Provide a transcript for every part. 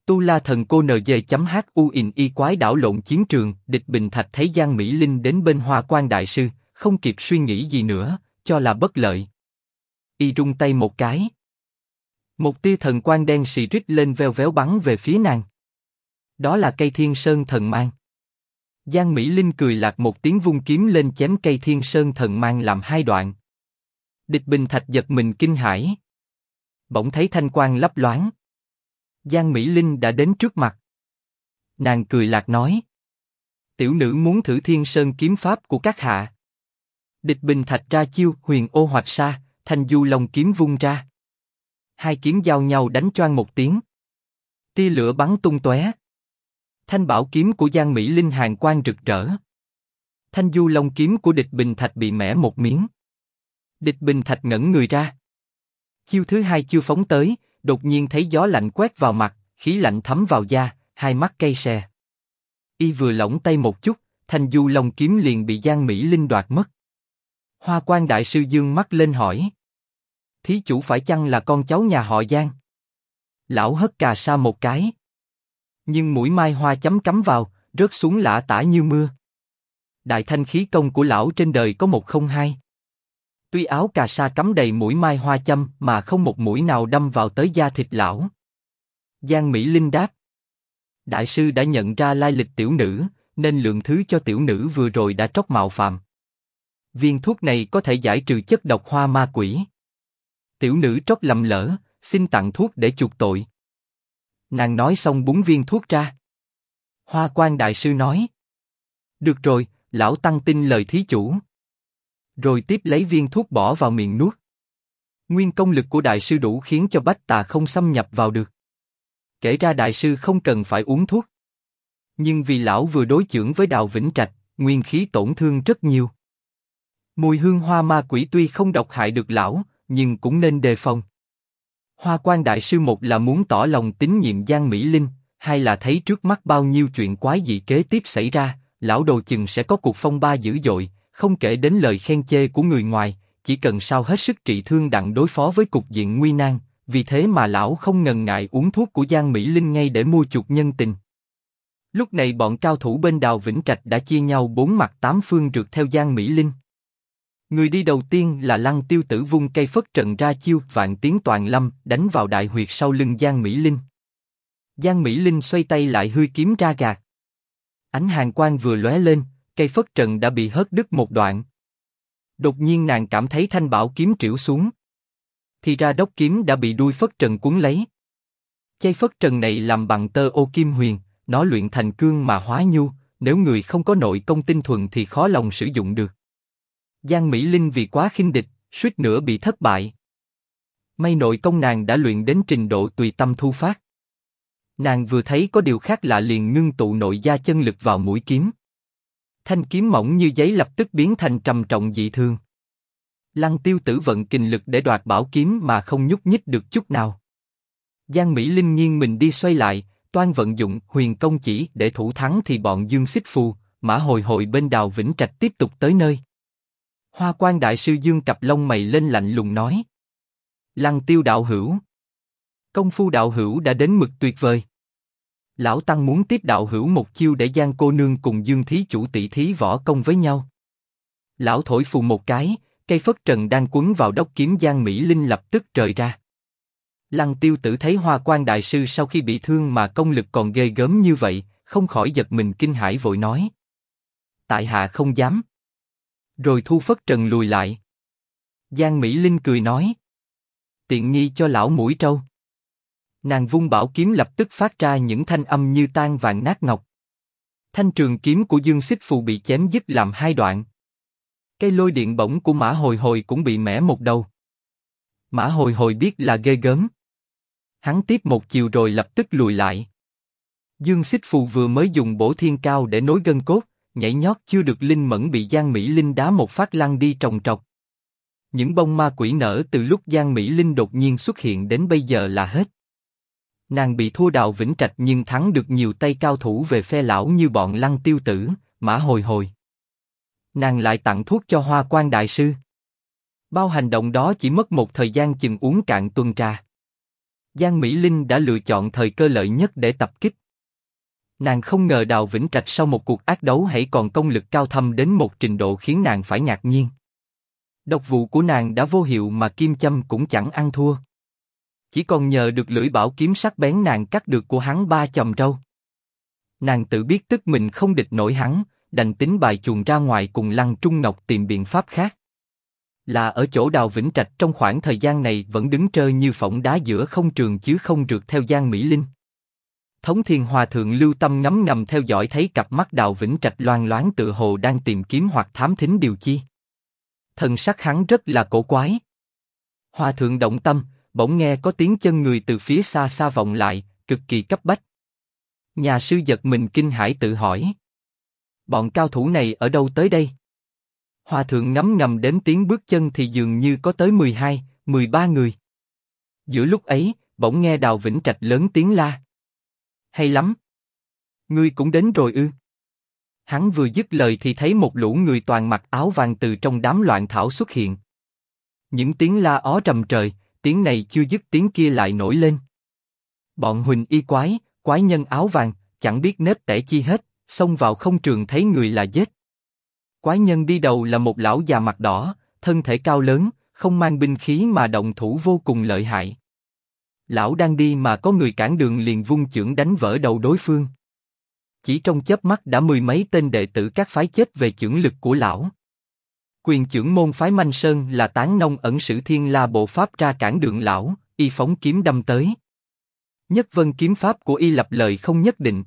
Tu La Thần Cô NG.HUIN quái đảo lộn chiến trường. Địch Bình Thạch thấy Giang Mỹ Linh đến bên Hoa Quan đại sư, không kịp suy nghĩ gì nữa, cho là bất lợi. Y rung tay một cái. Một tia thần quang đen xì rít lên veo véo bắn về phía nàng. Đó là cây Thiên Sơn Thần Mang. Giang Mỹ Linh cười lạc một tiếng vung kiếm lên chém cây Thiên Sơn Thần Mang làm hai đoạn. Địch Bình Thạch giật mình kinh hãi. Bỗng thấy thanh quang lấp loáng. Giang Mỹ Linh đã đến trước mặt. Nàng cười lạc nói: tiểu nữ muốn thử Thiên Sơn kiếm pháp của các hạ. Địch Bình Thạch ra chiêu Huyền Ô Hoạch Sa, Thanh Du Long kiếm vung ra. Hai kiếm giao nhau đánh choang một tiếng. Tia lửa bắn tung tóe. Thanh bảo kiếm của Giang Mỹ Linh hàn quang rực rỡ. Thanh Du Long kiếm của Địch Bình Thạch bị mẻ một miếng. Địch Bình Thạch ngẩn người ra. Chiêu thứ hai chưa phóng tới, đột nhiên thấy gió lạnh quét vào mặt, khí lạnh thấm vào da, hai mắt cay xè. Y vừa lỏng tay một chút, Thanh Du Long kiếm liền bị Giang Mỹ Linh đoạt mất. Hoa Quan đại sư dương mắt lên hỏi: thí chủ phải chăng là con cháu nhà họ Giang? Lão hất cà sa một cái. Nhưng mũi mai hoa chấm cắm vào, rớt xuống lả tả như mưa. Đại thanh khí công của lão trên đời có một không hai. Tuy áo cà sa cắm đầy mũi mai hoa châm mà không một mũi nào đâm vào tới da thịt lão. Giang Mỹ Linh đáp: đại sư đã nhận ra lai lịch tiểu nữ, nên lượng thứ cho tiểu nữ vừa rồi đã trót mạo phạm. Viên thuốc này có thể giải trừ chất độc hoa ma quỷ. Tiểu nữ trót lầm lỡ, xin tặng thuốc để chuộc tội. Nàng nói xong búng viên thuốc ra. Hoa Quan đại sư nói: được rồi, lão tăng tin lời thí chủ. Rồi tiếp lấy viên thuốc bỏ vào miệng nuốt. Nguyên công lực của đại sư đủ khiến cho bách tà không xâm nhập vào được. Kể ra đại sư không cần phải uống thuốc. Nhưng vì lão vừa đối chưởng với Đào Vĩnh Trạch, nguyên khí tổn thương rất nhiều. Mùi hương hoa ma quỷ tuy không độc hại được lão, nhưng cũng nên đề phòng. Hoa Quan đại sư một là muốn tỏ lòng tín nhiệm Giang Mỹ Linh, hai là thấy trước mắt bao nhiêu chuyện quái dị kế tiếp xảy ra, lão đồ chừng sẽ có cuộc phong ba dữ dội, không kể đến lời khen chê của người ngoài, chỉ cần sao hết sức trị thương đặng đối phó với cục diện nguy nan, vì thế mà lão không ngần ngại uống thuốc của Giang Mỹ Linh ngay để mua chuộc nhân tình. Lúc này bọn cao thủ bên Đào Vĩnh Trạch đã chia nhau bốn mặt tám phương rượt theo Giang Mỹ Linh. Người đi đầu tiên là Lăng Tiêu Tử vung cây phất trần ra chiêu Vạn Tiến Toàn Lâm đánh vào đại huyệt sau lưng Giang Mỹ Linh. Giang Mỹ Linh xoay tay lại hươi kiếm ra gạt. Ánh hàn quang vừa lóe lên, cây phất trần đã bị hất đứt một đoạn. Đột nhiên nàng cảm thấy thanh bảo kiếm trĩu xuống. Thì ra đốc kiếm đã bị đuôi phất trần cuốn lấy. Cây phất trần này làm bằng tơ ô kim huyền, nó luyện thành cương mà hóa nhu, nếu người không có nội công tinh thuần thì khó lòng sử dụng được. Giang Mỹ Linh vì quá khinh địch, suýt nữa bị thất bại. May nội công nàng đã luyện đến trình độ tùy tâm thu phát. Nàng vừa thấy có điều khác lạ liền ngưng tụ nội gia chân lực vào mũi kiếm. Thanh kiếm mỏng như giấy lập tức biến thành trầm trọng dị thường. Lăng Tiêu Tử vận kình lực để đoạt bảo kiếm mà không nhúc nhích được chút nào. Giang Mỹ Linh nghiêng mình đi xoay lại, toan vận dụng huyền công chỉ để thủ thắng thì bọn Dương Xích Phù, Mã Hồi Hồi bên Đào Vĩnh Trạch tiếp tục tới nơi. Hoa Quan đại sư dương cặp lông mày lên lạnh lùng nói: Lăng Tiêu đạo hữu, công phu đạo hữu đã đến mực tuyệt vời. Lão tăng muốn tiếp đạo hữu một chiêu để Giang cô nương cùng Dương thí chủ tỷ thí võ công với nhau. Lão thổi phù một cái, cây phất trần đang quấn vào đốc kiếm Giang Mỹ Linh lập tức rời ra. Lăng Tiêu Tử thấy Hoa Quan đại sư sau khi bị thương mà công lực còn ghê gớm như vậy, không khỏi giật mình kinh hãi vội nói: tại hạ không dám. Rồi thu phất trần lùi lại. Giang Mỹ Linh cười nói: tiện nghi cho lão mũi trâu. Nàng vung bảo kiếm lập tức phát ra những thanh âm như tan vàng nát ngọc. Thanh trường kiếm của Dương Xích Phù bị chém dứt làm hai đoạn. Cây lôi điện bổng của Mã Hồi Hồi cũng bị mẻ một đầu. Mã Hồi Hồi biết là ghê gớm. Hắn tiếp một chiều rồi lập tức lùi lại. Dương Xích Phù vừa mới dùng bổ thiên cao để nối gân cốt, nhảy nhót chưa được linh mẫn bị Giang Mỹ Linh đá một phát lăn đi trồng trọc. Những bông ma quỷ nở từ lúc Giang Mỹ Linh đột nhiên xuất hiện đến bây giờ là hết. Nàng bị thua Đào Vĩnh Trạch nhưng thắng được nhiều tay cao thủ về phe lão như bọn Lăng Tiêu Tử, Mã Hồi Hồi. Nàng lại tặng thuốc cho Hoa Quan đại sư. Bao hành động đó chỉ mất một thời gian chừng uống cạn tuần trà. Giang Mỹ Linh đã lựa chọn thời cơ lợi nhất để tập kích. Nàng không ngờ Đào Vĩnh Trạch sau một cuộc ác đấu hãy còn công lực cao thâm đến một trình độ khiến nàng phải ngạc nhiên. Độc vụ của nàng đã vô hiệu mà kim châm cũng chẳng ăn thua. Chỉ còn nhờ được lưỡi bảo kiếm sắc bén nàng cắt được của hắn 3 chòm râu. Nàng tự biết tức mình không địch nổi hắn, đành tính bài chuồn ra ngoài cùng Lăng Trung Ngọc tìm biện pháp khác. Là ở chỗ Đào Vĩnh Trạch trong khoảng thời gian này vẫn đứng trơ như phỏng đá giữa không trường chứ không rượt theo Giang Mỹ Linh. Thống Thiền Hòa Thượng lưu tâm ngấm ngầm theo dõi thấy cặp mắt Đào Vĩnh Trạch loang loáng tự hồ đang tìm kiếm hoặc thám thính điều chi. Thần sắc hắn rất là cổ quái. Hòa Thượng động tâm, bỗng nghe có tiếng chân người từ phía xa xa vọng lại, cực kỳ cấp bách. Nhà sư giật mình kinh hãi tự hỏi. Bọn cao thủ này ở đâu tới đây? Hòa Thượng ngấm ngầm đếm tiếng bước chân thì dường như có tới 12, 13 người. Giữa lúc ấy, bỗng nghe Đào Vĩnh Trạch lớn tiếng la. Hay lắm! Ngươi cũng đến rồi ư? Hắn vừa dứt lời thì thấy một lũ người toàn mặc áo vàng từ trong đám loạn thảo xuất hiện. Những tiếng la ó trầm trời, tiếng này chưa dứt tiếng kia lại nổi lên. Bọn huỳnh y quái, quái nhân áo vàng, chẳng biết nếp tẻ chi hết, xông vào không trường thấy người là giết. Quái nhân đi đầu là một lão già mặt đỏ, thân thể cao lớn, không mang binh khí mà động thủ vô cùng lợi hại. Lão đang đi mà có người cản đường liền vung chưởng đánh vỡ đầu đối phương. Chỉ trong chớp mắt đã 10 mấy tên đệ tử các phái chết về chưởng lực của lão. Quyền chưởng môn phái Manh Sơn là Tán Nông ẩn sử Thiên La bộ pháp ra cản đường lão, y phóng kiếm đâm tới. Nhất Vân kiếm pháp của y lập lời không nhất định.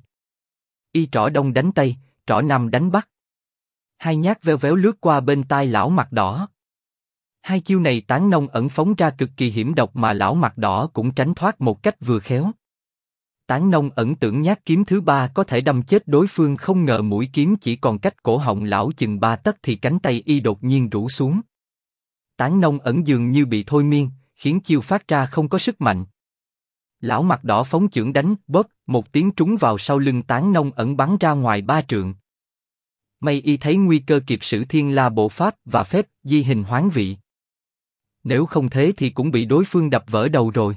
Y trỏ đông đánh tây, trỏ nam đánh bắc. Hai nhát veo véo lướt qua bên tai lão mặt đỏ. Hai chiêu này Tán Nông ẩn phóng ra cực kỳ hiểm độc mà lão mặt đỏ cũng tránh thoát một cách vừa khéo. Tán Nông ẩn tưởng nhát kiếm thứ 3 có thể đâm chết đối phương, không ngờ mũi kiếm chỉ còn cách cổ họng lão chừng 3 tấc thì cánh tay y đột nhiên rũ xuống. Tán Nông ẩn dường như bị thôi miên, khiến chiêu phát ra không có sức mạnh. Lão mặt đỏ phóng chưởng đánh, bóp, một tiếng trúng vào sau lưng Tán Nông ẩn bắn ra ngoài 3 trượng. May y thấy nguy cơ kịp sử Thiên La bộ pháp và phép di hình hoán vị. Nếu không thế thì cũng bị đối phương đập vỡ đầu rồi.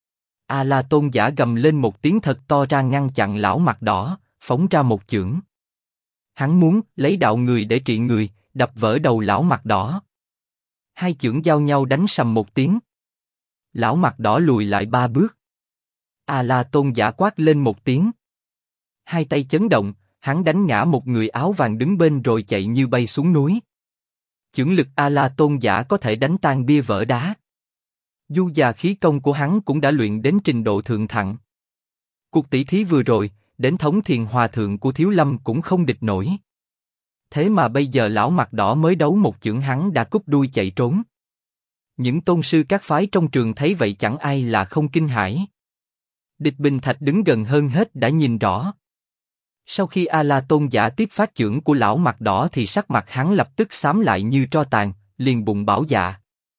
A La Tôn giả gầm lên một tiếng thật to ra ngăn chặn lão mặt đỏ, phóng ra một chưởng. Hắn muốn lấy đạo người để trị người, đập vỡ đầu lão mặt đỏ. Hai chưởng giao nhau đánh sầm một tiếng. Lão mặt đỏ lùi lại 3 bước. A La Tôn giả quát lên một tiếng. Hai tay chấn động, hắn đánh ngã một người áo vàng đứng bên rồi chạy như bay xuống núi. Chưởng lực A La Tôn giả có thể đánh tan bia vỡ đá. Du già khí công của hắn cũng đã luyện đến trình độ thượng thặng. Cuộc tỷ thí vừa rồi, đến Thống Thiền Hòa Thượng của Thiếu Lâm cũng không địch nổi. Thế mà bây giờ lão mặt đỏ mới đấu một chưởng hắn đã cúp đuôi chạy trốn. Những tôn sư các phái trong trường thấy vậy chẳng ai là không kinh hãi. Địch Bình Thạch đứng gần hơn hết đã nhìn rõ. Sau khi A La Tôn giả tiếp phát chưởng của lão mặt đỏ thì sắc mặt hắn lập tức xám lại như tro tàn, liền bụng bảo dạ.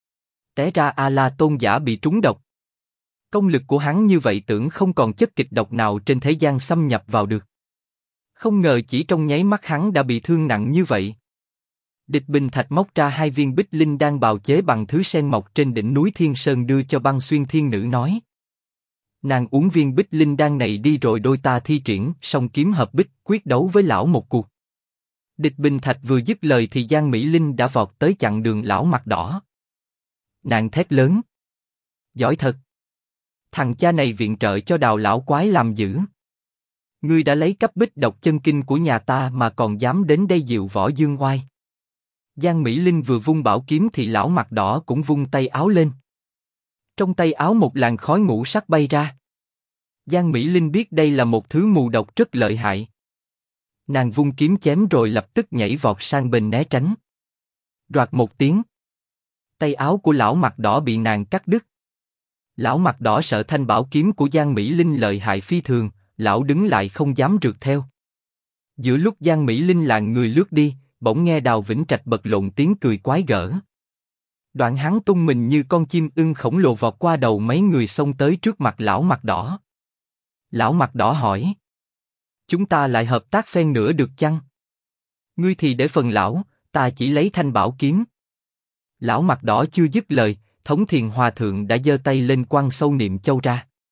Té ra A La Tôn giả bị trúng độc. Công lực của hắn như vậy tưởng không còn chất kịch độc nào trên thế gian xâm nhập vào được. Không ngờ chỉ trong nháy mắt hắn đã bị thương nặng như vậy. Địch Bình Thạch móc ra 2 viên bích linh đan bào chế bằng thứ sen mọc trên đỉnh núi Thiên Sơn đưa cho Băng Xuyên Thiên Nữ nói. Nàng uống viên bích linh đan này đi rồi đôi ta thi triển song kiếm hợp bích quyết đấu với lão một cuộc. Địch Bình Thạch vừa dứt lời thì Giang Mỹ Linh đã vọt tới chặn đường lão mặt đỏ. Nàng thét lớn. Giỏi thật. Thằng cha này viện trợ cho Đào lão quái làm dữ. Ngươi đã lấy cấp bích độc chân kinh của nhà ta mà còn dám đến đây diệu võ dương oai. Giang Mỹ Linh vừa vung bảo kiếm thì lão mặt đỏ cũng vung tay áo lên. Trong tay áo một làn khói ngũ sắc bay ra. Giang Mỹ Linh biết đây là một thứ mù độc rất lợi hại. Nàng vung kiếm chém rồi lập tức nhảy vọt sang bên né tránh. Roạt một tiếng. Tay áo của lão mặt đỏ bị nàng cắt đứt. Lão mặt đỏ sợ thanh bảo kiếm của Giang Mỹ Linh lợi hại phi thường, lão đứng lại không dám rượt theo. Giữa lúc Giang Mỹ Linh lạng người lướt đi, bỗng nghe Đào Vĩnh Trạch bật lộn tiếng cười quái gở. Đoạn hắn tung mình như con chim ưng khổng lồ vọt qua đầu mấy người xông tới trước mặt lão mặt đỏ. Lão mặt đỏ hỏi. Chúng ta lại hợp tác phen nữa được chăng? Ngươi thì để phần lão, ta chỉ lấy thanh bảo kiếm. Lão mặt đỏ chưa dứt lời, Thống Thiền Hòa Thượng đã giơ tay lên quăng sâu niệm châu ra.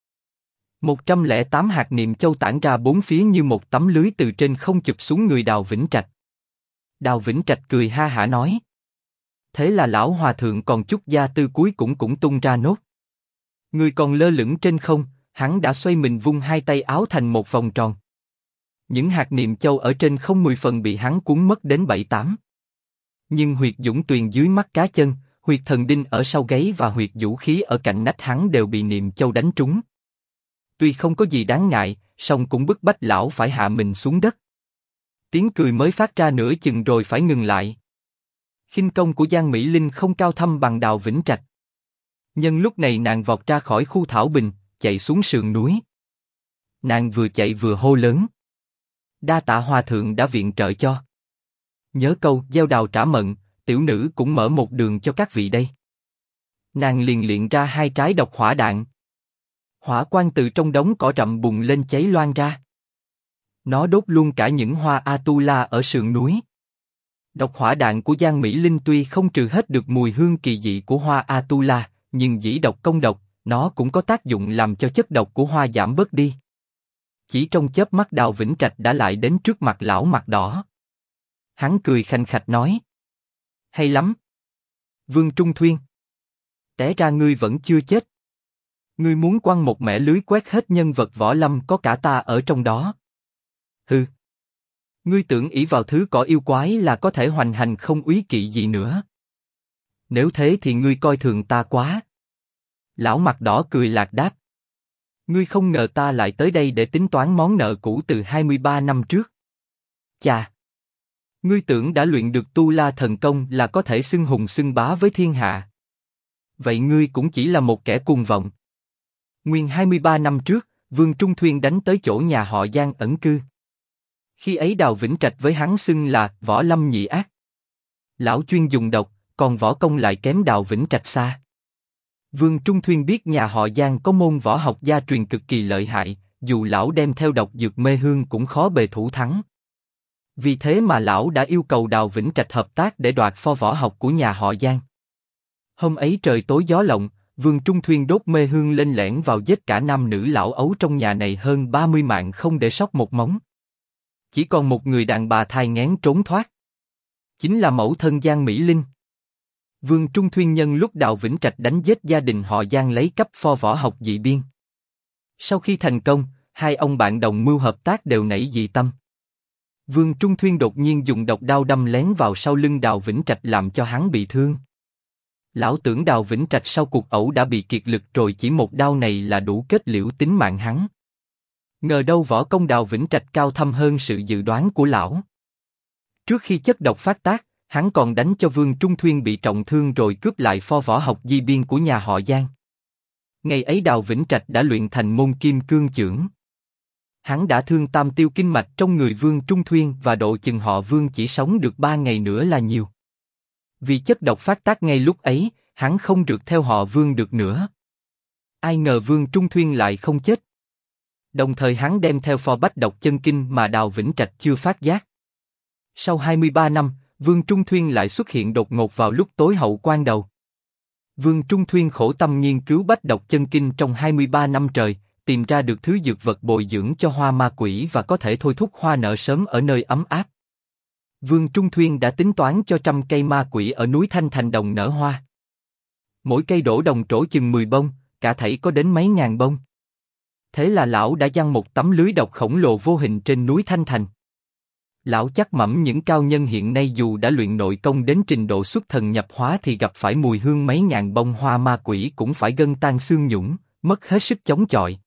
108 hạt niệm châu tản ra bốn phía như một tấm lưới từ trên không chụp xuống người Đào Vĩnh Trạch. Đào Vĩnh Trạch cười ha hả nói. Thế là lão hòa thượng còn chút gia tư cuối cũng tung ra nốt. Người còn lơ lửng trên không, hắn đã xoay mình vung hai tay áo thành một vòng tròn. Những hạt niệm châu ở trên không 10 phần bị hắn cuốn mất đến 7-8. Nhưng huyệt dũng tuyền dưới mắt cá chân, huyệt thần đinh ở sau gáy và huyệt vũ khí ở cạnh nách hắn đều bị niệm châu đánh trúng. Tuy không có gì đáng ngại, song cũng bức bách lão phải hạ mình xuống đất. Tiếng cười mới phát ra nửa chừng rồi phải ngừng lại. Khinh công của Giang Mỹ Linh không cao thâm bằng Đào Vĩnh Trạch. Nhân lúc này nàng vọt ra khỏi khu thảo bình, chạy xuống sườn núi. Nàng vừa chạy vừa hô lớn. Đa tạ hòa thượng đã viện trợ cho. Nhớ câu gieo đào trả mận, tiểu nữ cũng mở một đường cho các vị đây. Nàng liền luyện ra hai trái độc hỏa đạn. Hỏa quang từ trong đống cỏ rậm bùng lên cháy loang ra. Nó đốt luôn cả những hoa Atula ở sườn núi. Độc hỏa đạn của Giang Mỹ Linh tuy không trừ hết được mùi hương kỳ dị của hoa Atula, nhưng dĩ độc công độc, nó cũng có tác dụng làm cho chất độc của hoa giảm bớt đi. Chỉ trong chớp mắt Đào Vĩnh Trạch đã lại đến trước mặt lão mặt đỏ. Hắn cười khanh khách nói. Hay lắm. Vương Trung Thuyên. Té ra ngươi vẫn chưa chết. Ngươi muốn quăng một mẻ lưới quét hết nhân vật võ lâm có cả ta ở trong đó. Hừ. Ngươi tưởng ỷ vào thứ cỏ yêu quái là có thể hoành hành không úy kỵ gì nữa. Nếu thế thì ngươi coi thường ta quá. Lão mặt đỏ cười lạc đáp. Ngươi không ngờ ta lại tới đây để tính toán món nợ cũ từ 23 năm trước. Chà! Ngươi tưởng đã luyện được Tu La thần công là có thể xưng hùng xưng bá với thiên hạ. Vậy ngươi cũng chỉ là một kẻ cuồng vọng. Nguyên 23 năm trước, Vương Trung Thuyên đánh tới chỗ nhà họ Giang ẩn cư. Khi ấy Đào Vĩnh Trạch với hắn xưng là võ lâm nhị ác. Lão chuyên dùng độc, còn võ công lại kém Đào Vĩnh Trạch xa. Vương Trung Thuyên biết nhà họ Giang có môn võ học gia truyền cực kỳ lợi hại, dù lão đem theo độc dược mê hương cũng khó bề thủ thắng. Vì thế mà lão đã yêu cầu Đào Vĩnh Trạch hợp tác để đoạt pho võ học của nhà họ Giang. Hôm ấy trời tối gió lộng, Vương Trung Thuyên đốt mê hương lên lẻn vào giết cả nam nữ lão ấu trong nhà này hơn 30 mạng không để sót một móng. Chỉ còn một người đàn bà thai nghén trốn thoát. Chính là mẫu thân Giang Mỹ Linh. Vương Trung Thuyên nhân lúc Đào Vĩnh Trạch đánh giết gia đình họ Giang lấy cắp pho võ học dị biên. Sau khi thành công, hai ông bạn đồng mưu hợp tác đều nảy dị tâm. Vương Trung Thuyên đột nhiên dùng độc đao đâm lén vào sau lưng Đào Vĩnh Trạch làm cho hắn bị thương. Lão tưởng Đào Vĩnh Trạch sau cuộc ẩu đã bị kiệt lực rồi, chỉ một đao này là đủ kết liễu tính mạng hắn. Ngờ đâu võ công Đào Vĩnh Trạch cao thâm hơn sự dự đoán của lão. Trước khi chất độc phát tác, hắn còn đánh cho Vương Trung Thuyên bị trọng thương rồi cướp lại pho võ học di biên của nhà họ Giang. Ngày ấy Đào Vĩnh Trạch đã luyện thành môn kim cương chưởng. Hắn đã thương tam tiêu kinh mạch trong người Vương Trung Thuyên và độ chừng họ Vương chỉ sống được 3 ngày nữa là nhiều. Vì chất độc phát tác ngay lúc ấy, hắn không rượt theo họ Vương được nữa. Ai ngờ Vương Trung Thuyên lại không chết. Đồng thời hắn đem theo pho bách độc chân kinh mà Đào Vĩnh Trạch chưa phát giác. Sau 23 năm, Vương Trung Thuyên lại xuất hiện đột ngột vào lúc tối hậu quan đầu. Vương Trung Thuyên khổ tâm nghiên cứu bách độc chân kinh trong 23 năm trời, tìm ra được thứ dược vật bồi dưỡng cho hoa ma quỷ và có thể thôi thúc hoa nở sớm ở nơi ấm áp. Vương Trung Thuyên đã tính toán cho 100 cây ma quỷ ở núi Thanh thành đồng nở hoa. Mỗi cây đổ đồng trổ chừng 10 bông, cả thảy có đến mấy ngàn bông. Thế là lão đã giăng một tấm lưới độc khổng lồ vô hình trên núi Thanh Thành. Lão chắc mẩm những cao nhân hiện nay dù đã luyện nội công đến trình độ xuất thần nhập hóa thì gặp phải mùi hương mấy ngàn bông hoa ma quỷ cũng phải gân tan xương nhũng, mất hết sức chống chọi.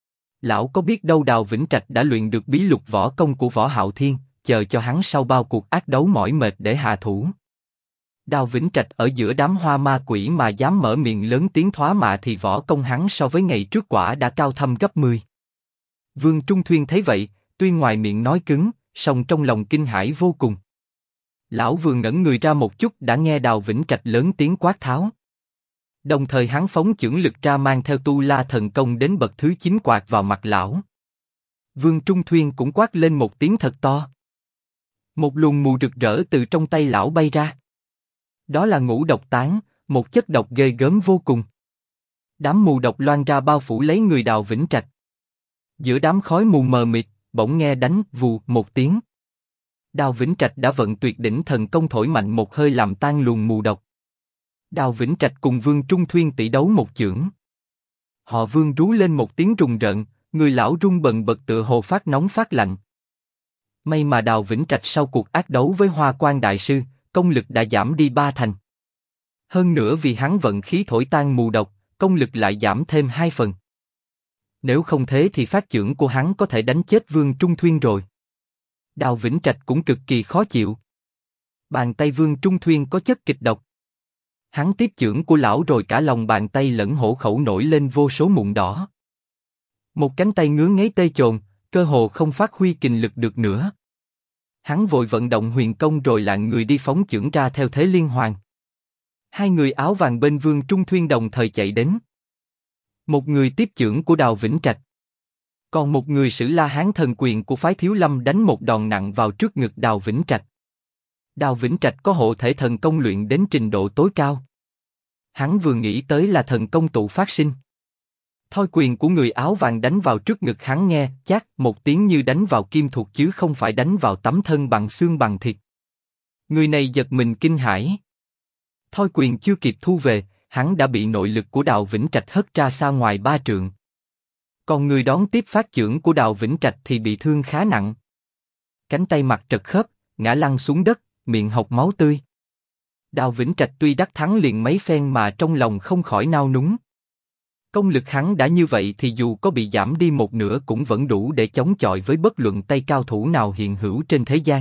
Lão có biết đâu Đào Vĩnh Trạch đã luyện được bí lục võ công của Võ Hạo Thiên, chờ cho hắn sau bao cuộc ác đấu mỏi mệt để hạ thủ. Đào Vĩnh Trạch ở giữa đám hoa ma quỷ mà dám mở miệng lớn tiếng thoá mạ thì võ công hắn so với ngày trước quả đã cao thâm gấp 10. Vương Trung Thuyên thấy vậy, tuy ngoài miệng nói cứng, song trong lòng kinh hãi vô cùng. Lão vừa ngẩn người ra một chút đã nghe Đào Vĩnh Trạch lớn tiếng quát tháo. Đồng thời hắn phóng chưởng lực ra mang theo Tu La thần công đến bậc thứ 9 quạt vào mặt lão. Vương Trung Thuyên cũng quát lên một tiếng thật to. Một luồng mù rực rỡ từ trong tay lão bay ra. Đó là ngũ độc tán, một chất độc ghê gớm vô cùng. Đám mù độc loan ra bao phủ lấy người Đào Vĩnh Trạch. Giữa đám khói mù mờ mịt, bỗng nghe đánh vù một tiếng. Đào Vĩnh Trạch đã vận tuyệt đỉnh thần công thổi mạnh một hơi làm tan luồng mù độc. Đào Vĩnh Trạch cùng Vương Trung Thuyên tỷ đấu một chưởng. Họ Vương rú lên một tiếng rùng rợn, người lão run bần bật tựa hồ phát nóng phát lạnh. May mà Đào Vĩnh Trạch sau cuộc ác đấu với Hoa Quan đại sư, công lực đã giảm đi 3 thành. Hơn nữa vì hắn vận khí thổi tan mù độc, công lực lại giảm thêm 2 phần. Nếu không thế thì phát chưởng của hắn có thể đánh chết Vương Trung Thuyên rồi. Đào Vĩnh Trạch cũng cực kỳ khó chịu. Bàn tay Vương Trung Thuyên có chất kịch độc. Hắn tiếp chưởng của lão rồi cả lòng bàn tay lẫn hổ khẩu nổi lên vô số mụn đỏ. Một cánh tay ngứa ngáy tê chồn, cơ hồ không phát huy kình lực được nữa. Hắn vội vận động huyền công rồi lạng người đi phóng chưởng ra theo thế liên hoàn. Hai người áo vàng bên Vương Trung Thuyên đồng thời chạy đến. Một người tiếp chưởng của Đào Vĩnh Trạch, còn một người sử La Hán thần quyền của phái Thiếu Lâm đánh một đòn nặng vào trước ngực Đào Vĩnh Trạch. Đào Vĩnh Trạch có hộ thể thần công luyện đến trình độ tối cao. Hắn vừa nghĩ tới là thần công tụ phát sinh. Thoi quyền của người áo vàng đánh vào trước ngực hắn nghe chát một tiếng như đánh vào kim thuộc chứ không phải đánh vào tấm thân bằng xương bằng thịt. Người này giật mình kinh hãi. Thoi quyền chưa kịp thu về, hắn đã bị nội lực của Đào Vĩnh Trạch hất ra xa ngoài 3 trượng. Còn người đón tiếp phát chưởng của Đào Vĩnh Trạch thì bị thương khá nặng. Cánh tay mặt trật khớp, ngã lăn xuống đất, miệng hộc máu tươi. Đào Vĩnh Trạch tuy đắc thắng liền mấy phen mà trong lòng không khỏi nao núng. Công lực hắn đã như vậy thì dù có bị giảm đi một nửa cũng vẫn đủ để chống chọi với bất luận tay cao thủ nào hiện hữu trên thế gian.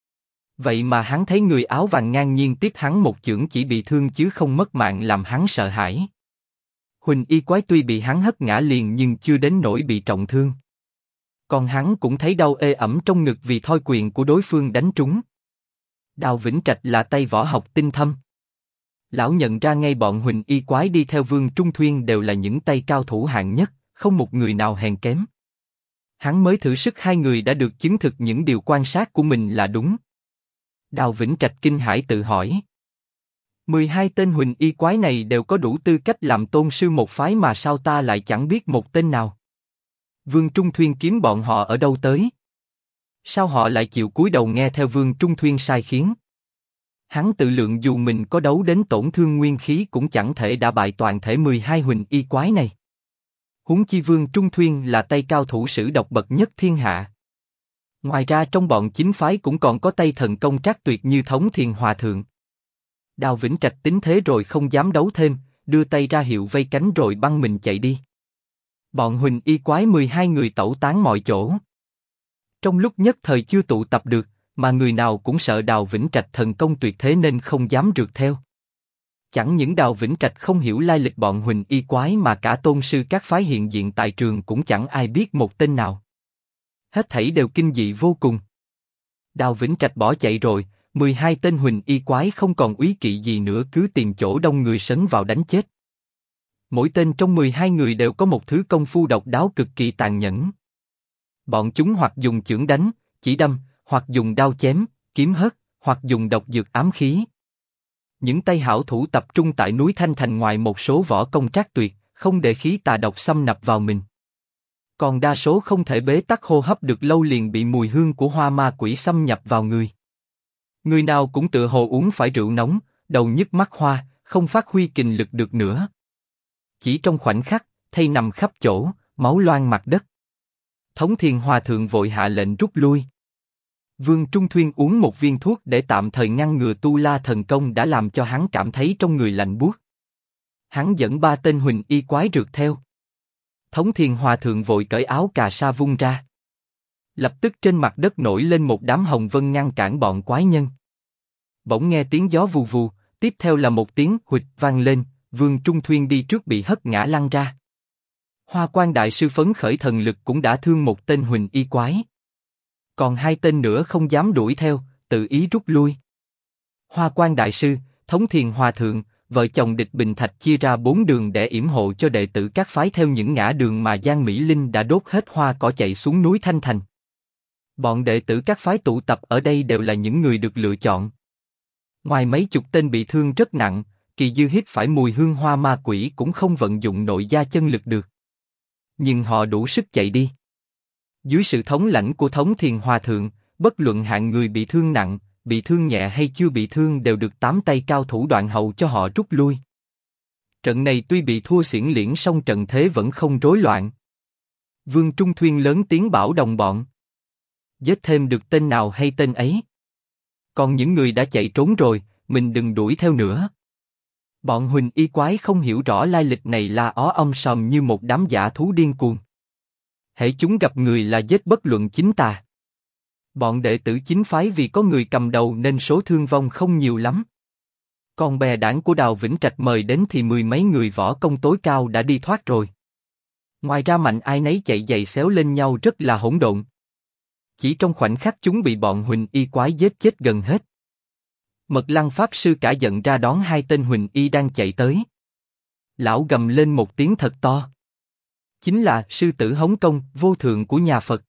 Vậy mà hắn thấy người áo vàng ngang nhiên tiếp hắn một chưởng chỉ bị thương chứ không mất mạng làm hắn sợ hãi. Huỳnh Y Quái tuy bị hắn hất ngã liền nhưng chưa đến nỗi bị trọng thương. Còn hắn cũng thấy đau ê ẩm trong ngực vì thoi quyền của đối phương đánh trúng. Đào Vĩnh Trạch là tay võ học tinh thâm. Lão nhận ra ngay bọn Huỳnh Y Quái đi theo Vương Trung Thuyên đều là những tay cao thủ hạng nhất, không một người nào hèn kém. Hắn mới thử sức hai người đã được chứng thực những điều quan sát của mình là đúng. Đào Vĩnh Trạch kinh hãi tự hỏi. 12 tên Huỳnh Y Quái này đều có đủ tư cách làm tôn sư một phái mà sao ta lại chẳng biết một tên nào? Vương Trung Thuyên kiếm bọn họ ở đâu tới? Sao họ lại chịu cúi đầu nghe theo Vương Trung Thuyên sai khiến? Hắn tự lượng dù mình có đấu đến tổn thương nguyên khí cũng chẳng thể đả bại toàn thể 12 Huỳnh Y Quái này. Huống chi Vương Trung Thuyên là tay cao thủ sử độc bậc nhất thiên hạ. Ngoài ra trong bọn chính phái cũng còn có tay thần công trác tuyệt như Thống Thiền Hòa Thượng. Đào Vĩnh Trạch tính thế rồi không dám đấu thêm, đưa tay ra hiệu vây cánh rồi băng mình chạy đi. Bọn Huỳnh Y Quái 12 người tẩu tán mọi chỗ. Trong lúc nhất thời chưa tụ tập được, mà người nào cũng sợ Đào Vĩnh Trạch thần công tuyệt thế nên không dám rượt theo. Chẳng những Đào Vĩnh Trạch không hiểu lai lịch bọn Huỳnh Y Quái mà cả tôn sư các phái hiện diện tại trường cũng chẳng ai biết một tên nào. Hết thảy đều kinh dị vô cùng. Đào Vĩnh Trạch bỏ chạy rồi, 12 tên Huỳnh Y Quái không còn úy kỵ gì nữa cứ tìm chỗ đông người sấn vào đánh chết. Mỗi tên trong 12 người đều có một thứ công phu độc đáo cực kỳ tàn nhẫn. Bọn chúng hoặc dùng chưởng đánh, chỉ đâm, hoặc dùng đao chém, kiếm hất, hoặc dùng độc dược ám khí. Những tay hảo thủ tập trung tại núi Thanh Thành ngoài một số võ công trác tuyệt, không để khí tà độc xâm nhập vào mình. Còn đa số không thể bế tắc hô hấp được lâu liền bị mùi hương của hoa ma quỷ xâm nhập vào người. Người nào cũng tựa hồ uống phải rượu nóng, đầu nhức mắt hoa, không phát huy kình lực được nữa. Chỉ trong khoảnh khắc, thây nằm khắp chỗ, máu loang mặt đất. Thống Thiền Hòa Thượng vội hạ lệnh rút lui. Vương Trung Thuyên uống một viên thuốc để tạm thời ngăn ngừa tu la thần công đã làm cho hắn cảm thấy trong người lạnh buốt. Hắn dẫn 3 tên Huỳnh Y Quái rượt theo. Thống Thiền Hòa Thượng vội cởi áo cà sa vung ra. Lập tức trên mặt đất nổi lên một đám hồng vân ngăn cản bọn quái nhân. Bỗng nghe tiếng gió vù vù, tiếp theo là một tiếng huỵch vang lên, Vương Trung Thuyên đi trước bị hất ngã lăn ra. Hoa Quan đại sư phấn khởi thần lực cũng đã thương một tên Huỳnh Y Quái. Còn 2 tên nữa không dám đuổi theo, tự ý rút lui. Hoa Quan đại sư, Thống Thiền Hòa Thượng, vợ chồng Địch Bình Thạch chia ra 4 đường để yểm hộ cho đệ tử các phái theo những ngã đường mà Giang Mỹ Linh đã đốt hết hoa cỏ chạy xuống núi Thanh Thành. Bọn đệ tử các phái tụ tập ở đây đều là những người được lựa chọn. Ngoài mấy chục tên bị thương rất nặng, Kỳ Dư hít phải mùi hương hoa ma quỷ cũng không vận dụng nội gia chân lực được. Nhưng họ đủ sức chạy đi. Dưới sự thống lãnh của Thống Thiền Hòa Thượng, bất luận hạng người bị thương nặng, bị thương nhẹ hay chưa bị thương đều được 8 tay cao thủ đoạn hậu cho họ rút lui. Trận này tuy bị thua xiển liễn song trận thế vẫn không rối loạn. Vương Trung Thuyên lớn tiếng bảo đồng bọn. Giết thêm được tên nào hay tên ấy. Còn những người đã chạy trốn rồi, mình đừng đuổi theo nữa. Bọn Huỳnh Y Quái không hiểu rõ lai lịch này la ó om sòm như một đám dã thú điên cuồng. Hễ chúng gặp người là giết bất luận chính tà. Bọn đệ tử chính phái vì có người cầm đầu nên số thương vong không nhiều lắm. Còn bè đảng của Đào Vĩnh Trạch mời đến thì 10 mấy người võ công tối cao đã đi thoát rồi. Ngoài ra mạnh ai nấy chạy giày xéo lên nhau rất là hỗn độn. Chỉ trong khoảnh khắc chúng bị bọn Huỳnh Y Quái giết chết gần hết. Mật Lăng Pháp Sư cả giận ra đón hai tên Huỳnh Y đang chạy tới. Lão gầm lên một tiếng thật to. Chính là sư tử Hống Công, vô thượng của nhà Phật.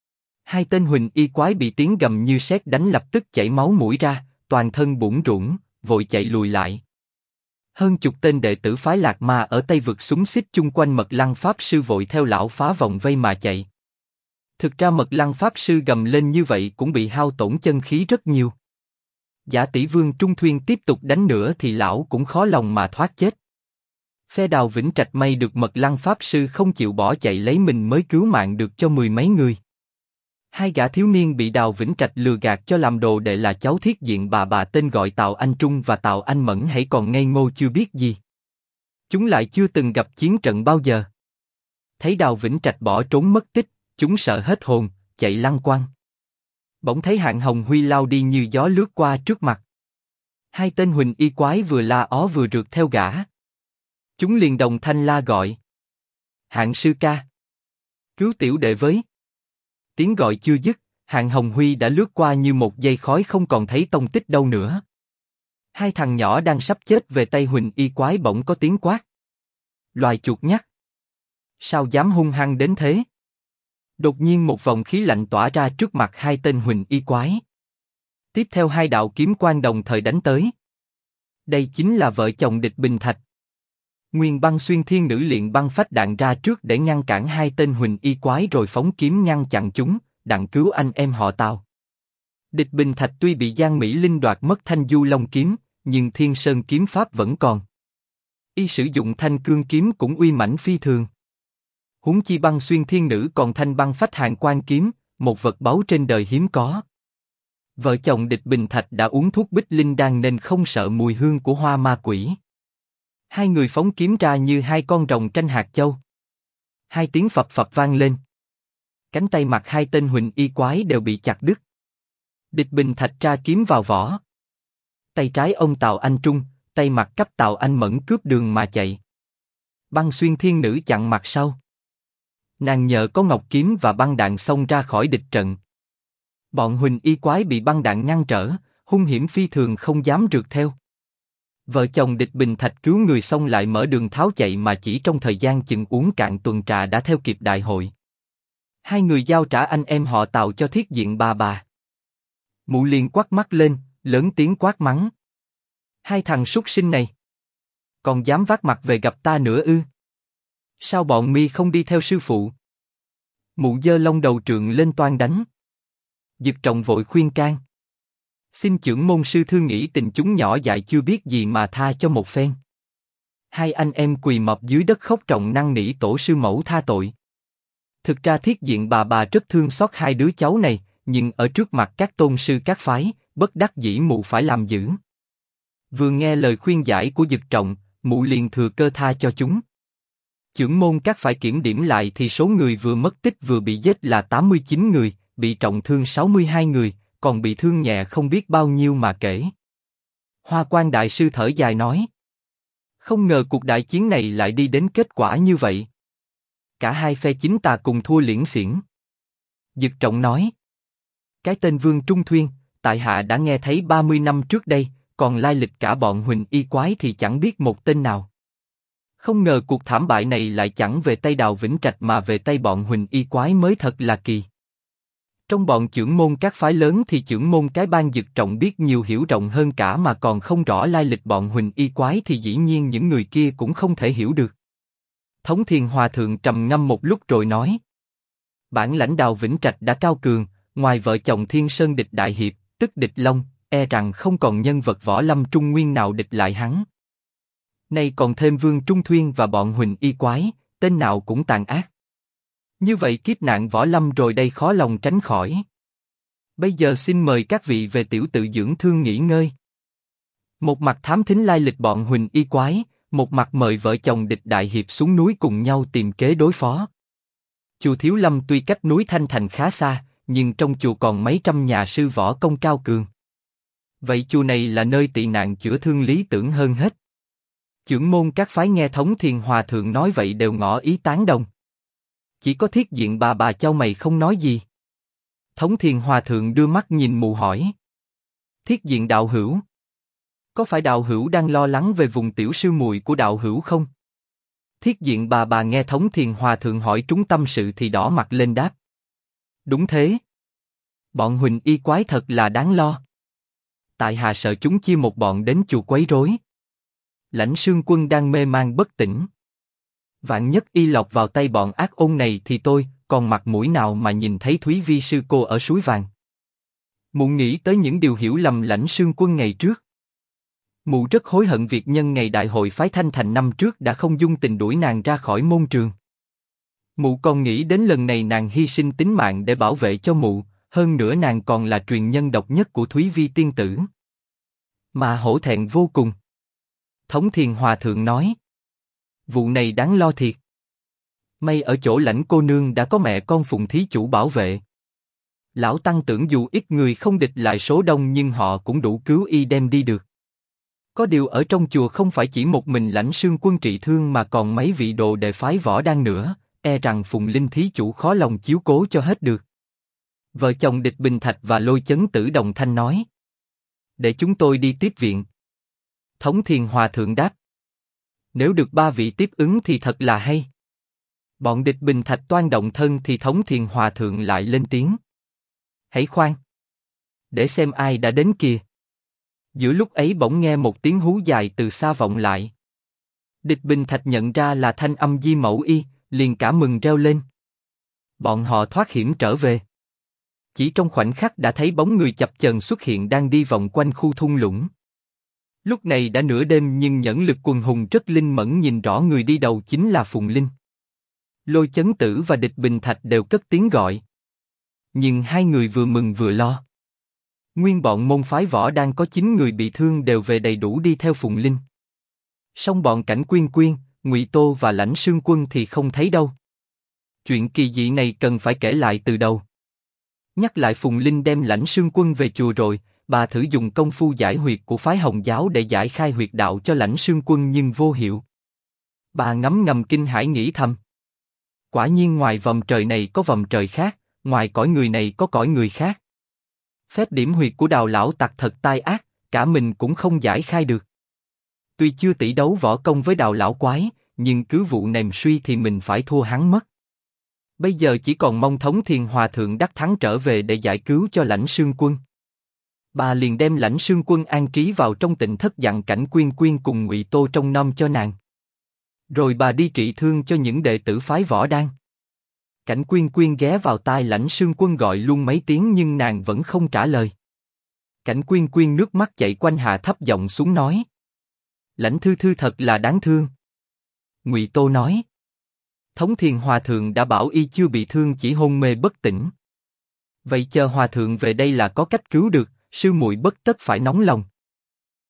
Hai tên Huỳnh Y Quái bị tiếng gầm như sét đánh lập tức chảy máu mũi ra, toàn thân bủn rủn, vội chạy lùi lại. Hơn chục tên đệ tử phái Lạc Ma ở Tây Vực xúm xít chung quanh Mật Lăng Pháp Sư vội theo lão phá vòng vây mà chạy. Thực ra Mật Lăng Pháp Sư gầm lên như vậy cũng bị hao tổn chân khí rất nhiều. Giả tỷ Vương Trung Thuyên tiếp tục đánh nữa thì lão cũng khó lòng mà thoát chết. Phe Đào Vĩnh Trạch may được Mật Lăng Pháp Sư không chịu bỏ chạy lấy mình mới cứu mạng được cho 10 mấy người. Hai gã thiếu niên bị Đào Vĩnh Trạch lừa gạt cho làm đồ đệ là cháu thiết diện bà tên gọi Tào Anh Trung và Tào Anh Mẫn hãy còn ngây ngô chưa biết gì. Chúng lại chưa từng gặp chiến trận bao giờ. Thấy Đào Vĩnh Trạch bỏ trốn mất tích, chúng sợ hết hồn, chạy lăng quăng. Bỗng thấy Hạng Hồng Huy lao đi như gió lướt qua trước mặt. Hai tên Huỳnh Y Quái vừa la ó vừa rượt theo gã. Chúng liền đồng thanh la gọi. Hạng sư ca, cứu tiểu đệ với. Tiếng gọi chưa dứt, Hạng Hồng Huy đã lướt qua như một dây khói không còn thấy tông tích đâu nữa. Hai thằng nhỏ đang sắp chết về tay Huỳnh Y Quái bỗng có tiếng quát. Loài chuột nhắt, sao dám hung hăng đến thế? Đột nhiên một vòng khí lạnh tỏa ra trước mặt hai tên Huỳnh Y Quái. Tiếp theo hai đạo kiếm quang đồng thời đánh tới. Đây chính là vợ chồng Địch Bình Thạch. Nguyên Băng Xuyên Thiên Nữ liền băng phách đạn ra trước để ngăn cản hai tên Huỳnh Y Quái rồi phóng kiếm ngăn chặn chúng, đặng cứu anh em họ Tào. Địch Bình Thạch tuy bị Giang Mỹ Linh đoạt mất Thanh Du Long kiếm, nhưng Thiên Sơn kiếm pháp vẫn còn. Y sử dụng Thanh Cương kiếm cũng uy mãnh phi thường. Huống chi Băng Xuyên Thiên Nữ còn thanh băng phách Hàn Quang kiếm, một vật báu trên đời hiếm có. Vợ chồng Địch Bình Thạch đã uống thuốc Bích Linh Đan nên không sợ mùi hương của hoa ma quỷ. Hai người phóng kiếm ra như hai con rồng tranh hạt châu. Hai tiếng phập phập vang lên. Cánh tay mặt hai tên Huỳnh Y Quái đều bị chặt đứt. Địch Bình Thạch tra kiếm vào vỏ. Tay trái ông Tào Anh Trung, tay mặt cấp Tào Anh Mẫn cướp đường mà chạy. Băng Xuyên Thiên Nữ chặn mặt sau. Nàng nhờ có ngọc kiếm và băng đạn xông ra khỏi địch trận. Bọn Huỳnh Y Quái bị băng đạn ngăn trở, hung hiểm phi thường không dám rượt theo. Vợ chồng Địch Bình Thạch cứu người xong lại mở đường tháo chạy mà chỉ trong thời gian chừng uống cạn tuần trà đã theo kịp đại hội. Hai người giao trả anh em họ Tào cho thiết diện bà. Mụ liền quát mắt lên, lớn tiếng quát mắng. Hai thằng súc sinh này, còn dám vác mặt về gặp ta nữa ư? Sao bọn mi không đi theo sư phụ? Mụ giơ long đầu trượng lên toan đánh. Dực Trọng vội khuyên can. Xin chưởng môn sư thư nghĩ tình chúng nhỏ dại chưa biết gì mà tha cho một phen. Hai anh em quỳ mọp dưới đất khóc trọng năn nỉ tổ sư mẫu tha tội. Thực ra thiết diện bà rất thương xót hai đứa cháu này, nhưng ở trước mặt các tôn sư các phái, bất đắc dĩ mụ phải làm giữ. Vừa nghe lời khuyên giải của Dực Trọng, mụ liền thừa cơ tha cho chúng. Chưởng môn các phải kiểm điểm lại thì số người vừa mất tích vừa bị giết là 89 người, bị trọng thương 62 người, còn bị thương nhẹ không biết bao nhiêu mà kể. Hoa Quan Đại Sư thở dài nói. Không ngờ cuộc đại chiến này lại đi đến kết quả như vậy. Cả hai phe chính tà cùng thua liễn xiển. Dực Trọng nói. Cái tên Vương Trung Thuyên, tại hạ đã nghe thấy 30 năm trước đây, còn lai lịch cả bọn Huỳnh Y Quái thì chẳng biết một tên nào. Không ngờ cuộc thảm bại này lại chẳng về tay Đào Vĩnh Trạch mà về tay bọn Huỳnh Y Quái mới thật là kỳ. Trong bọn chưởng môn các phái lớn thì chưởng môn cái bang Dực Trọng biết nhiều hiểu rộng hơn cả mà còn không rõ lai lịch bọn Huỳnh Y Quái thì dĩ nhiên những người kia cũng không thể hiểu được. Thống Thiền Hòa Thượng trầm ngâm một lúc rồi nói. Bản lãnh Đào Vĩnh Trạch đã cao cường, ngoài vợ chồng Thiên Sơn địch đại hiệp, tức địch Long, e rằng không còn nhân vật võ lâm trung nguyên nào địch lại hắn. Nay còn thêm Vương Trung Thuyên và bọn Huỳnh Y Quái, tên nào cũng tàn ác. Như vậy kiếp nạn võ lâm rồi đây khó lòng tránh khỏi. Bây giờ xin mời các vị về tiểu tự dưỡng thương nghỉ ngơi. Một mặt thám thính lai lịch bọn Huỳnh Y Quái, một mặt mời vợ chồng địch đại hiệp xuống núi cùng nhau tìm kế đối phó. Chùa Thiếu Lâm tuy cách núi Thanh Thành khá xa, nhưng trong chùa còn mấy trăm nhà sư võ công cao cường. Vậy chùa này là nơi tị nạn chữa thương lý tưởng hơn hết. Chưởng môn các phái nghe Thống Thiền Hòa Thượng nói vậy đều ngỏ ý tán đồng. Chỉ có Thiết Diện bà chau mày không nói gì. Thống Thiền Hòa Thượng đưa mắt nhìn mụ hỏi. Thiết Diện đạo hữu, có phải đạo hữu đang lo lắng về vùng tiểu sư muội của đạo hữu không? Thiết Diện bà nghe Thống Thiền Hòa Thượng hỏi trúng tâm sự thì đỏ mặt lên đáp. Đúng thế. Bọn Huỳnh Y Quái thật là đáng lo. Tại hạ sợ chúng chia một bọn đến chùa quấy rối. Lãnh Sương Quân đang mê man bất tỉnh. Vạn nhất y lọt vào tay bọn ác ôn này thì tôi còn mặt mũi nào mà nhìn thấy Thúy Vi sư cô ở suối vàng. Mụ nghĩ tới những điều hiểu lầm Lãnh Sương Quân ngày trước. Mụ rất hối hận việc nhân ngày đại hội phái Thanh Thành năm trước đã không dung tình đuổi nàng ra khỏi môn trường. Mụ còn nghĩ đến lần này nàng hy sinh tính mạng để bảo vệ cho mụ, hơn nữa nàng còn là truyền nhân độc nhất của Thúy Vi tiên tử. Mà hổ thẹn vô cùng. Thống Thiền Hòa Thượng nói. Vụ này đáng lo thiệt. May ở chỗ Lãnh cô nương đã có mẹ con Phụng thí chủ bảo vệ. Lão Tăng tưởng dù ít người không địch lại số đông nhưng họ cũng đủ cứu y đem đi được. Có điều ở trong chùa không phải chỉ một mình Lãnh Sương Quân trị thương mà còn mấy vị đồ đệ phái võ đang nữa, e rằng Phùng Linh thí chủ khó lòng chiếu cố cho hết được. Vợ chồng Địch Bình Thạch và Lôi Chấn Tử đồng thanh nói. Để chúng tôi đi tiếp viện. Thống Thiền Hòa Thượng đáp. Nếu được ba vị tiếp ứng thì thật là hay. Bọn Địch Bình Thạch toan động thân thì Thống Thiền Hòa Thượng lại lên tiếng. Hãy khoan. Để xem ai đã đến kìa. Giữa lúc ấy bỗng nghe một tiếng hú dài từ xa vọng lại. Địch Bình Thạch nhận ra là thanh âm Di Mẫu Y, liền cả mừng reo lên. Bọn họ thoát hiểm trở về. Chỉ trong khoảnh khắc đã thấy bóng người chập chờn xuất hiện đang đi vòng quanh khu thung lũng. Lúc này đã nửa đêm nhưng nhẫn lực quần hùng rất linh mẫn nhìn rõ người đi đầu chính là Phùng Linh. Lôi Chấn Tử và Địch Bình Thạch đều cất tiếng gọi. Nhưng hai người vừa mừng vừa lo. Nguyên bọn môn phái võ đang có 9 người bị thương đều về đầy đủ đi theo Phùng Linh. Song bọn Cảnh Quyên Quyên, Ngụy Tô và Lãnh Sương Quân thì không thấy đâu. Chuyện kỳ dị này cần phải kể lại từ đầu. Nhắc lại Phùng Linh đem Lãnh Sương Quân về chùa rồi, bà thử dùng công phu giải huyệt của phái Hồng giáo để giải khai huyệt đạo cho Lãnh Sương Quân nhưng vô hiệu. Bà ngấm ngầm kinh hãi nghĩ thầm. Quả nhiên ngoài vòng trời này có vòng trời khác, ngoài cõi người này có cõi người khác. Phép điểm huyệt của Đào lão tặc thật tai ác, cả mình cũng không giải khai được. Tuy chưa tỷ đấu võ công với Đào lão quái, nhưng cứ vụ nềm suy thì mình phải thua hắn mất. Bây giờ chỉ còn mong Thống Thiền Hòa Thượng đắc thắng trở về để giải cứu cho Lãnh Sương Quân. Bà liền đem Lãnh Sương Quân an trí vào trong Tịnh thất dặn Cảnh Quyên Quyên cùng Ngụy Tô trông nom cho nàng. Rồi bà đi trị thương cho những đệ tử phái võ đan. Cảnh Quyên Quyên ghé vào tai Lãnh Sương Quân gọi luôn mấy tiếng nhưng nàng vẫn không trả lời. Cảnh Quyên Quyên nước mắt chảy quanh hạ thấp giọng xuống nói. Lãnh thư thư thật là đáng thương. Ngụy Tô nói. Thống Thiền Hòa Thượng đã bảo y chưa bị thương chỉ hôn mê bất tỉnh. Vậy chờ Hòa Thượng về đây là có cách cứu được, sư muội bất tất phải nóng lòng.